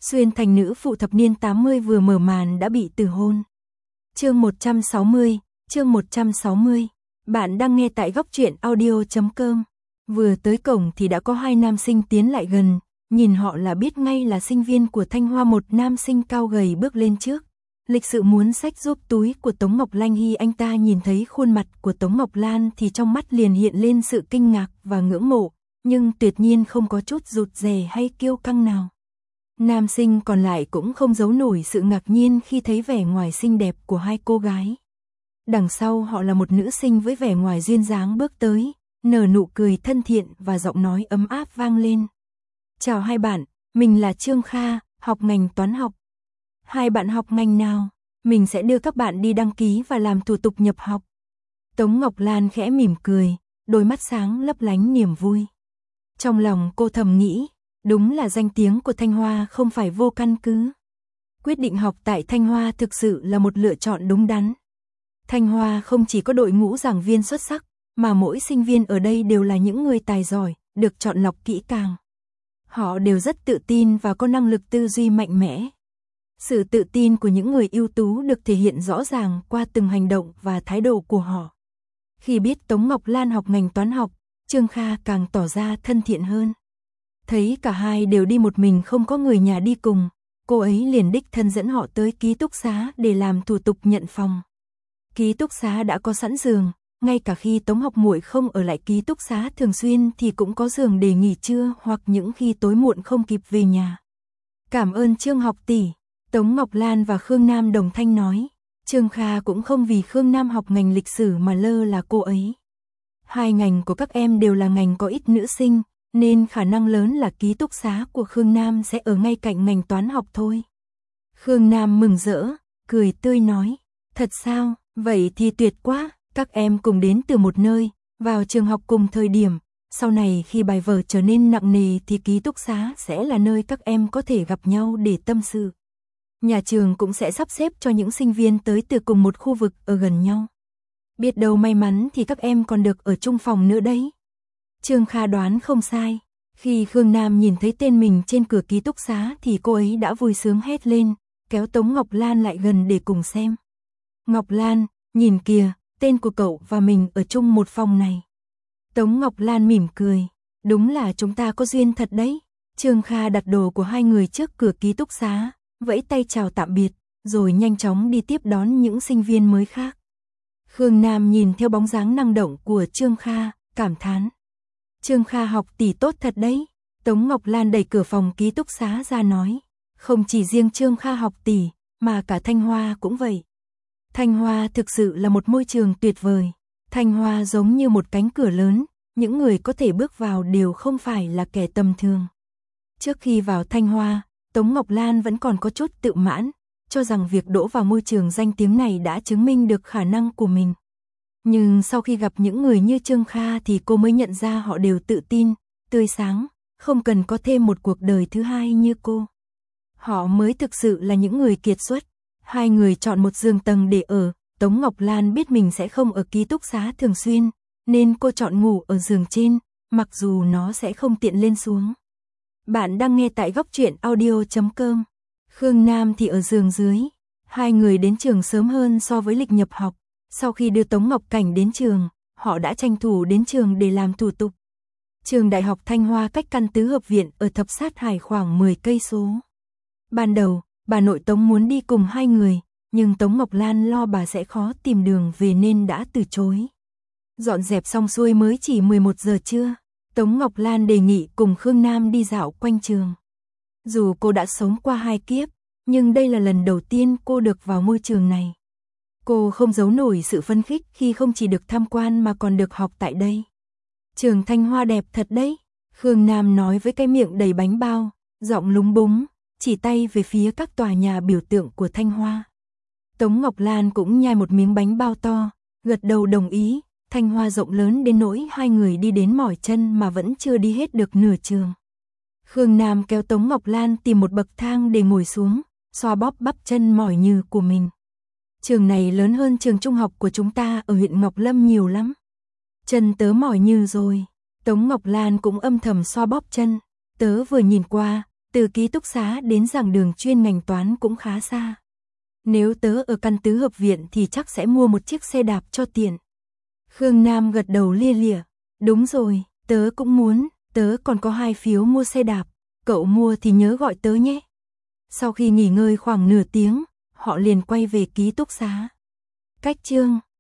Xuyên thành nữ phụ thập niên 80 vừa mở màn đã bị từ hôn. Chương 160, chương 160. Bạn đang nghe tại góc truyện audio.com. Vừa tới cổng thì đã có hai nam sinh tiến lại gần, nhìn họ là biết ngay là sinh viên của Thanh Hoa. Một nam sinh cao gầy bước lên trước, lịch sự muốn xách giúp túi của Tống Ngọc Lan. Khi anh ta nhìn thấy khuôn mặt của Tống Ngọc Lan thì trong mắt liền hiện lên sự kinh ngạc và ngưỡng mộ, nhưng tuyệt nhiên không có chút rụt rè hay kiêu căng nào. Nam sinh còn lại cũng không giấu nổi sự ngạc nhiên khi thấy vẻ ngoài xinh đẹp của hai cô gái. Đằng sau họ là một nữ sinh với vẻ ngoài duyên dáng bước tới, nở nụ cười thân thiện và giọng nói ấm áp vang lên. Chào hai bạn, mình là Trương Kha, học ngành toán học. Hai bạn học ngành nào? Mình sẽ đưa các bạn đi đăng ký và làm thủ tục nhập học. Tống Ngọc Lan khẽ mỉm cười, đôi mắt sáng lấp lánh niềm vui. Trong lòng cô thầm nghĩ, đúng là danh tiếng của Thanh Hoa không phải vô căn cứ. Quyết định học tại Thanh Hoa thực sự là một lựa chọn đúng đắn. Thanh Hoa không chỉ có đội ngũ giảng viên xuất sắc, mà mỗi sinh viên ở đây đều là những người tài giỏi, được chọn lọc kỹ càng. Họ đều rất tự tin và có năng lực tư duy mạnh mẽ. Sự tự tin của những người ưu tú được thể hiện rõ ràng qua từng hành động và thái độ của họ. Khi biết Tống Ngọc Lan học ngành toán học, Trương Kha càng tỏ ra thân thiện hơn. Thấy cả hai đều đi một mình không có người nhà đi cùng, cô ấy liền đích thân dẫn họ tới ký túc xá để làm thủ tục nhận phòng. Ký túc xá đã có sẵn giường, ngay cả khi Tống học muội không ở lại ký túc xá thường xuyên thì cũng có giường để nghỉ trưa hoặc những khi tối muộn không kịp về nhà. Cảm ơn Trương học tỷ, Tống Ngọc Lan và Khương Nam đồng thanh nói. Trương Kha cũng không vì Khương Nam học ngành lịch sử mà lơ là cô ấy. Hai ngành của các em đều là ngành có ít nữ sinh, nên khả năng lớn là ký túc xá của Khương Nam sẽ ở ngay cạnh ngành toán học thôi. Khương Nam mừng rỡ, cười tươi nói, thật sao, vậy thì tuyệt quá, các em cùng đến từ một nơi, vào trường học cùng thời điểm, sau này khi bài vở trở nên nặng nề thì ký túc xá sẽ là nơi các em có thể gặp nhau để tâm sự. Nhà trường cũng sẽ sắp xếp cho những sinh viên tới từ cùng một khu vực ở gần nhau. Biết đâu may mắn thì các em còn được ở chung phòng nữa đấy. Trương Kha đoán không sai. Khi Khương Nam nhìn thấy tên mình trên cửa ký túc xá thì cô ấy đã vui sướng hét lên, kéo Tống Ngọc Lan lại gần để cùng xem. Ngọc Lan, nhìn kìa, tên của cậu và mình ở chung một phòng này. Tống Ngọc Lan mỉm cười, đúng là chúng ta có duyên thật đấy. Trương Kha đặt đồ của hai người trước cửa ký túc xá, vẫy tay chào tạm biệt, rồi nhanh chóng đi tiếp đón những sinh viên mới khác. Khương Nam nhìn theo bóng dáng năng động của Trương Kha, cảm thán. Trương Kha học tỷ tốt thật đấy. Tống Ngọc Lan đẩy cửa phòng ký túc xá ra nói. Không chỉ riêng Trương Kha học tỷ, mà cả Thanh Hoa cũng vậy. Thanh Hoa thực sự là một môi trường tuyệt vời. Thanh Hoa giống như một cánh cửa lớn, những người có thể bước vào đều không phải là kẻ tầm thường. Trước khi vào Thanh Hoa, Tống Ngọc Lan vẫn còn có chút tự mãn, cho rằng việc đỗ vào môi trường danh tiếng này đã chứng minh được khả năng của mình. Nhưng sau khi gặp những người như Trương Kha thì cô mới nhận ra họ đều tự tin, tươi sáng, không cần có thêm một cuộc đời thứ hai như cô. Họ mới thực sự là những người kiệt xuất. Hai người chọn một giường tầng để ở, Tống Ngọc Lan biết mình sẽ không ở ký túc xá thường xuyên, nên cô chọn ngủ ở giường trên, mặc dù nó sẽ không tiện lên xuống. Bạn đang nghe tại góc truyện audio.com. Khương Nam thì ở giường dưới. Hai người đến trường sớm hơn so với lịch nhập học. Sau khi đưa Tống Ngọc Cảnh đến trường, họ đã tranh thủ đến trường để làm thủ tục. Trường Đại học Thanh Hoa cách căn tứ hợp viện ở Thập Sát Hải khoảng 10 cây số. Ban đầu, bà nội Tống muốn đi cùng hai người, nhưng Tống Ngọc Lan lo bà sẽ khó tìm đường về nên đã từ chối. Dọn dẹp xong xuôi mới chỉ 11 giờ trưa, Tống Ngọc Lan đề nghị cùng Khương Nam đi dạo quanh trường. Dù cô đã sống qua 2 kiếp, nhưng đây là lần đầu tiên cô được vào môi trường này. Cô không giấu nổi sự phấn khích khi không chỉ được tham quan mà còn được học tại đây. Trường Thanh Hoa đẹp thật đấy, Khương Nam nói với cái miệng đầy bánh bao, giọng lúng búng, chỉ tay về phía các tòa nhà biểu tượng của Thanh Hoa. Tống Ngọc Lan cũng nhai một miếng bánh bao to, gật đầu đồng ý. Thanh Hoa rộng lớn đến nỗi hai người đi đến mỏi chân mà vẫn chưa đi hết được nửa trường. Khương Nam kéo Tống Ngọc Lan tìm một bậc thang để ngồi xuống, xoa bóp bắp chân mỏi nhừ của mình. Trường này lớn hơn trường trung học của chúng ta ở huyện Ngọc Lâm nhiều lắm. Chân tớ mỏi nhừ rồi. Tống Ngọc Lan cũng âm thầm xoa bóp chân. Tớ vừa nhìn qua, Từ ký túc xá đến giảng đường chuyên ngành toán cũng khá xa. Nếu tớ ở căn tứ hợp viện thì chắc sẽ mua một chiếc xe đạp cho tiện. Khương Nam gật đầu lia lịa. Đúng rồi, tớ cũng muốn, tớ còn có 2 phiếu mua xe đạp. Cậu mua thì nhớ gọi tớ nhé. Sau khi nghỉ ngơi khoảng nửa tiếng, họ liền quay về ký túc xá. Cách chương